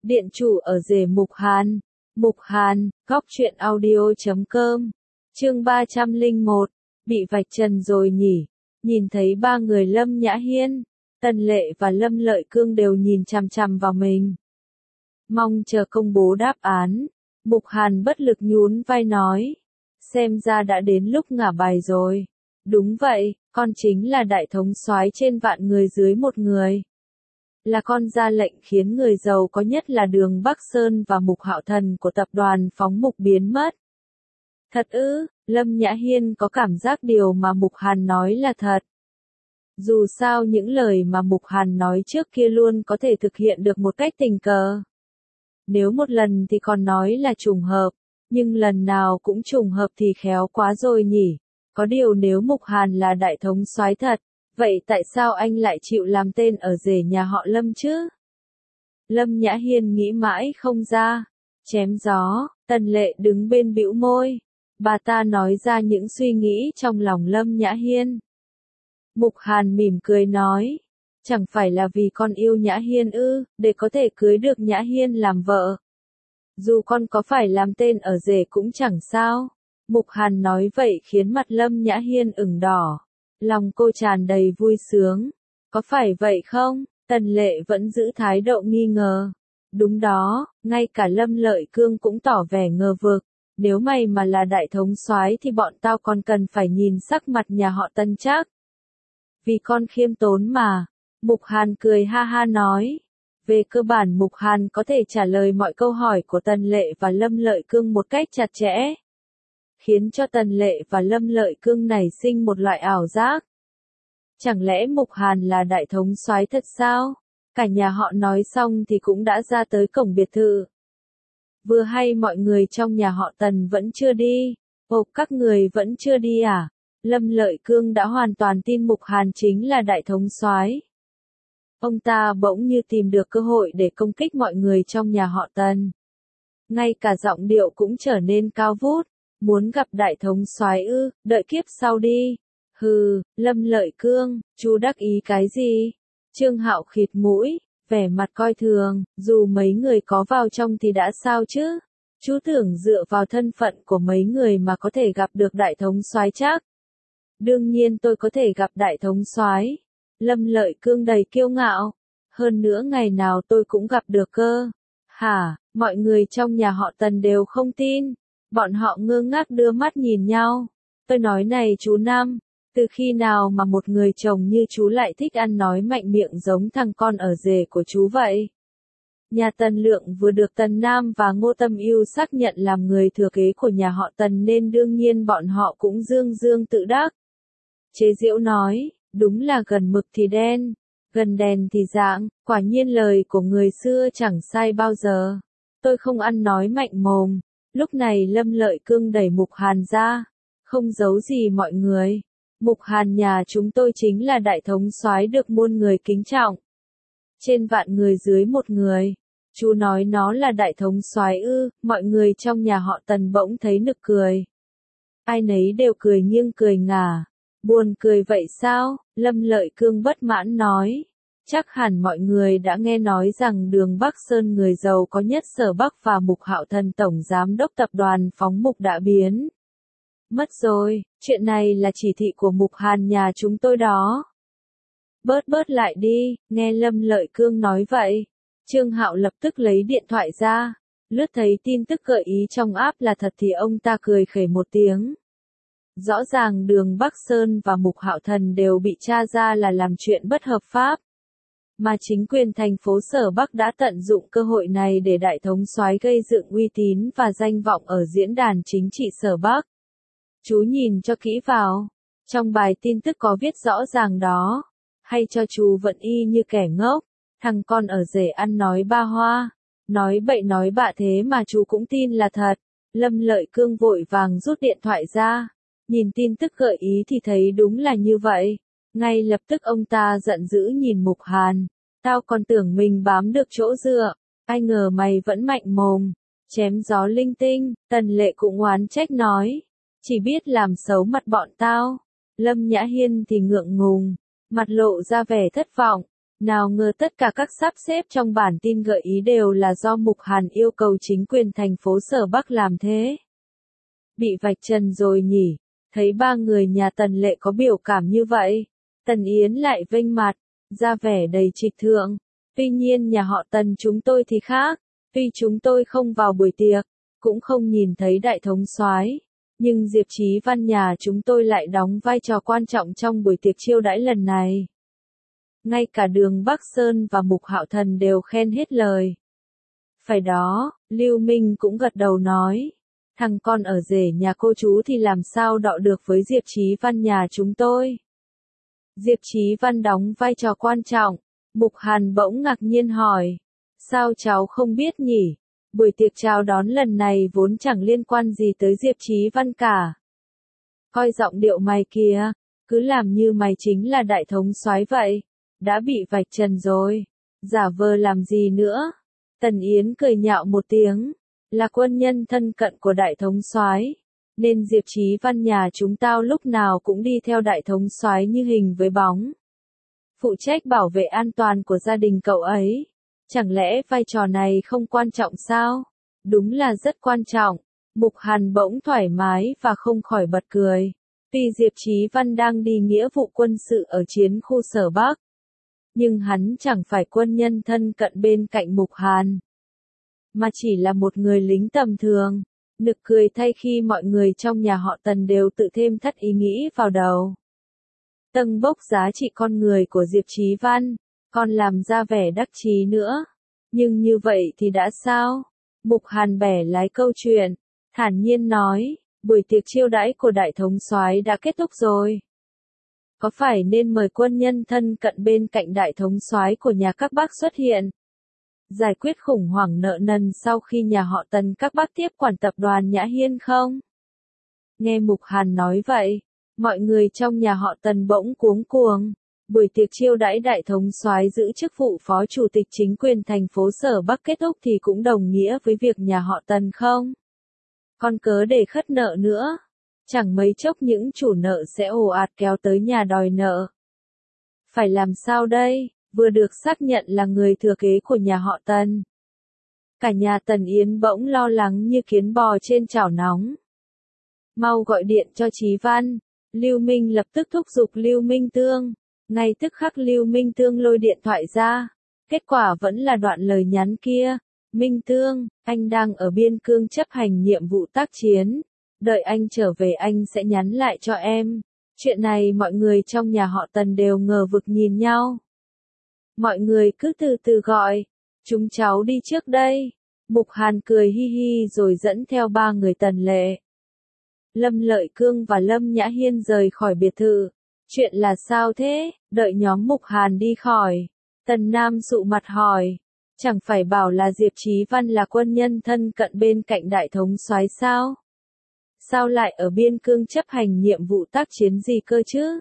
Điện chủ ở rể Mục Hàn. Mục Hàn, góc truyện audio.com. Chương 301. Bị vạch trần rồi nhỉ? Nhìn thấy ba người Lâm Nhã Hiên, Tần Lệ và Lâm Lợi Cương đều nhìn chằm chằm vào mình. Mong chờ công bố đáp án. Mục Hàn bất lực nhún vai nói. Xem ra đã đến lúc ngả bài rồi. Đúng vậy, con chính là đại thống soái trên vạn người dưới một người. Là con ra lệnh khiến người giàu có nhất là Đường Bắc Sơn và Mục Hạo Thần của tập đoàn Phóng Mục biến mất. Thật ư? Lâm Nhã Hiên có cảm giác điều mà Mục Hàn nói là thật. Dù sao những lời mà Mục Hàn nói trước kia luôn có thể thực hiện được một cách tình cờ. Nếu một lần thì còn nói là trùng hợp, nhưng lần nào cũng trùng hợp thì khéo quá rồi nhỉ. Có điều nếu Mục Hàn là đại thống soái thật, vậy tại sao anh lại chịu làm tên ở rể nhà họ Lâm chứ? Lâm Nhã Hiên nghĩ mãi không ra. Chém gió, Tần Lệ đứng bên bĩu môi. Bà ta nói ra những suy nghĩ trong lòng Lâm Nhã Hiên. Mục Hàn mỉm cười nói. Chẳng phải là vì con yêu Nhã Hiên ư, để có thể cưới được Nhã Hiên làm vợ. Dù con có phải làm tên ở rể cũng chẳng sao. Mục Hàn nói vậy khiến mặt Lâm Nhã Hiên ửng đỏ. Lòng cô tràn đầy vui sướng. Có phải vậy không? Tần Lệ vẫn giữ thái độ nghi ngờ. Đúng đó, ngay cả Lâm Lợi Cương cũng tỏ vẻ ngờ vực. Nếu mày mà là đại thống soái thì bọn tao còn cần phải nhìn sắc mặt nhà họ Tần chắc. Vì con khiêm tốn mà. Mục Hàn cười ha ha nói. Về cơ bản Mục Hàn có thể trả lời mọi câu hỏi của Tần Lệ và Lâm Lợi Cương một cách chặt chẽ. Khiến cho Tần Lệ và Lâm Lợi Cương nảy sinh một loại ảo giác. Chẳng lẽ Mục Hàn là đại thống soái thật sao? Cả nhà họ nói xong thì cũng đã ra tới cổng biệt thự. Vừa hay mọi người trong nhà họ Tần vẫn chưa đi. Ồ, các người vẫn chưa đi à? Lâm Lợi Cương đã hoàn toàn tin Mục Hàn chính là đại thống soái. Ông ta bỗng như tìm được cơ hội để công kích mọi người trong nhà họ Tần. Ngay cả giọng điệu cũng trở nên cao vút. Muốn gặp đại thống soái ư, đợi kiếp sau đi. Hừ, Lâm Lợi Cương, chú đắc ý cái gì? Trương Hạo khịt mũi, vẻ mặt coi thường, dù mấy người có vào trong thì đã sao chứ? Chú tưởng dựa vào thân phận của mấy người mà có thể gặp được đại thống soái chắc. Đương nhiên tôi có thể gặp đại thống soái. Lâm Lợi Cương đầy kiêu ngạo. Hơn nữa ngày nào tôi cũng gặp được cơ. Hả, mọi người trong nhà họ Tần đều không tin. Bọn họ ngơ ngác đưa mắt nhìn nhau. Tôi nói này chú Năm, từ khi nào mà một người chồng như chú lại thích ăn nói mạnh miệng giống thằng con ở rể của chú vậy? Nhà Tần Lượng vừa được Tần Nam và Ngô Tâm Ưu xác nhận làm người thừa kế của nhà họ Tần nên đương nhiên bọn họ cũng dương dương tự đắc. Chế giễu nói, đúng là gần mực thì đen, gần đèn thì rạng, quả nhiên lời của người xưa chẳng sai bao giờ. Tôi không ăn nói mạnh mồm. Lúc này Lâm Lợi Cương đẩy Mục Hàn ra, không giấu gì mọi người. Mục Hàn nhà chúng tôi chính là đại thống soái được muôn người kính trọng. Trên vạn người dưới một người. Chú nói nó là đại thống soái ư? Mọi người trong nhà họ Tần bỗng thấy nực cười. Ai nấy đều cười nghiêng cười ngả. Buồn cười vậy sao? Lâm Lợi Cương bất mãn nói. Chắc hẳn mọi người đã nghe nói rằng Đường Bắc Sơn người giàu có nhất Sở Bắc và Mục Hạo Thần tổng giám đốc tập đoàn Phóng Mục đã biến mất rồi, chuyện này là chỉ thị của Mục Hàn nhà chúng tôi đó. Bớt lại đi, nghe Lâm Lợi Cương nói vậy. Trương Hạo lập tức lấy điện thoại ra, lướt thấy tin tức gợi ý trong app là thật thì ông ta cười khẩy một tiếng. Rõ ràng Đường Bắc Sơn và Mục Hạo Thần đều bị tra ra là làm chuyện bất hợp pháp. Mà chính quyền thành phố Sở Bắc đã tận dụng cơ hội này để đại thống soái gây dựng uy tín và danh vọng ở diễn đàn chính trị Sở Bắc. Chú nhìn cho kỹ vào. Trong bài tin tức có viết rõ ràng đó. Hay cho chú vẫn y như kẻ ngốc. Thằng con ở rể ăn nói ba hoa. Nói bậy nói bạ thế mà chú cũng tin là thật. Lâm Lợi Cương vội vàng rút điện thoại ra. Nhìn tin tức gợi ý thì thấy đúng là như vậy. Ngay lập tức ông ta giận dữ nhìn Mục Hàn. Tao còn tưởng mình bám được chỗ dựa. Ai ngờ mày vẫn mạnh mồm. Chém gió linh tinh. Tần Lệ cũng oán trách nói. Chỉ biết làm xấu mặt bọn tao. Lâm Nhã Hiên thì ngượng ngùng. Mặt lộ ra vẻ thất vọng. Nào ngờ tất cả các sắp xếp trong bản tin gợi ý đều là do Mục Hàn yêu cầu chính quyền thành phố Sở Bắc làm thế. Bị vạch trần rồi nhỉ, thấy ba người nhà Tần Lệ có biểu cảm như vậy, Tần Yến lại vênh mặt, ra vẻ đầy trịch thượng. Tuy nhiên nhà họ Tần chúng tôi thì khác, tuy chúng tôi không vào buổi tiệc, cũng không nhìn thấy đại thống soái, nhưng Diệp Chí Văn nhà chúng tôi lại đóng vai trò quan trọng trong buổi tiệc chiêu đãi lần này. Ngay cả Đường Bắc Sơn và Mục Hạo Thần đều khen hết lời. Phải đó, Lưu Minh cũng gật đầu nói. Thằng con ở rể nhà cô chú thì làm sao đọ được với Diệp Chí Văn nhà chúng tôi. Diệp Chí Văn đóng vai trò quan trọng, Mục Hàn bỗng ngạc nhiên hỏi. Sao cháu không biết nhỉ? Buổi tiệc chào đón lần này vốn chẳng liên quan gì tới Diệp Chí Văn cả. Coi giọng điệu mày kìa, cứ làm như mày chính là đại thống soái vậy. Đã bị vạch trần rồi, giả vờ làm gì nữa? Tần Yến cười nhạo một tiếng, là quân nhân thân cận của đại thống soái, nên Diệp Chí Văn nhà chúng tao lúc nào cũng đi theo đại thống soái như hình với bóng. Phụ trách bảo vệ an toàn của gia đình cậu ấy. Chẳng lẽ vai trò này không quan trọng sao? Đúng là rất quan trọng. Mục Hàn bỗng thoải mái và không khỏi bật cười. Tuy Diệp Chí Văn đang đi nghĩa vụ quân sự ở chiến khu Sở Bắc, nhưng hắn chẳng phải quân nhân thân cận bên cạnh Mục Hàn, mà chỉ là một người lính tầm thường. Nực cười thay khi mọi người trong nhà họ Tần đều tự thêm thắt ý nghĩ vào đầu. Tâng bốc giá trị con người của Diệp Chí Văn, còn làm ra vẻ đắc chí nữa. Nhưng như vậy thì đã sao? Mục Hàn bẻ lái câu chuyện, thản nhiên nói, buổi tiệc chiêu đãi của đại thống soái đã kết thúc rồi. Có phải nên mời quân nhân thân cận bên cạnh đại thống soái của nhà các bác xuất hiện? Giải quyết khủng hoảng nợ nần sau khi nhà họ Tần các bác tiếp quản tập đoàn Nhã Hiên không? Nghe Mục Hàn nói vậy, mọi người trong nhà họ Tần bỗng cuống cuồng. Buổi tiệc chiêu đãi đại thống soái giữ chức vụ phó chủ tịch chính quyền thành phố Sở Bắc kết thúc thì cũng đồng nghĩa với việc nhà họ Tần không? Còn cớ để khất nợ nữa. Chẳng mấy chốc những chủ nợ sẽ ồ ạt kéo tới nhà đòi nợ. Phải làm sao đây? Vừa được xác nhận là người thừa kế của nhà họ Tần. Cả nhà Tần Yến bỗng lo lắng như kiến bò trên chảo nóng. Mau gọi điện cho Chí Văn. Lưu Minh lập tức thúc giục Lưu Minh Tương. Ngay tức khắc Lưu Minh Tương lôi điện thoại ra. Kết quả vẫn là đoạn lời nhắn kia. Minh Tương, anh đang ở biên cương chấp hành nhiệm vụ tác chiến. Đợi anh trở về anh sẽ nhắn lại cho em. Chuyện này mọi người trong nhà họ Tần đều ngờ vực nhìn nhau. Mọi người cứ từ từ gọi. Chúng cháu đi trước đây. Mục Hàn cười hi hi rồi dẫn theo ba người Tần Lệ, Lâm Lợi Cương và Lâm Nhã Hiên rời khỏi biệt thự. Chuyện là sao thế? Đợi nhóm Mục Hàn đi khỏi, Tần Nam sụ mặt hỏi. Chẳng phải bảo là Diệp Chí Văn là quân nhân thân cận bên cạnh đại thống soái sao? Sao lại ở biên cương chấp hành nhiệm vụ tác chiến gì cơ chứ?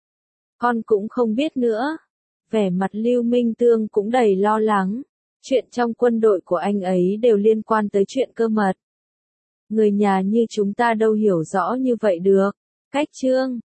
Con cũng không biết nữa. Vẻ mặt Lưu Minh Tương cũng đầy lo lắng. Chuyện trong quân đội của anh ấy đều liên quan tới chuyện cơ mật. Người nhà như chúng ta đâu hiểu rõ như vậy được. Cách chương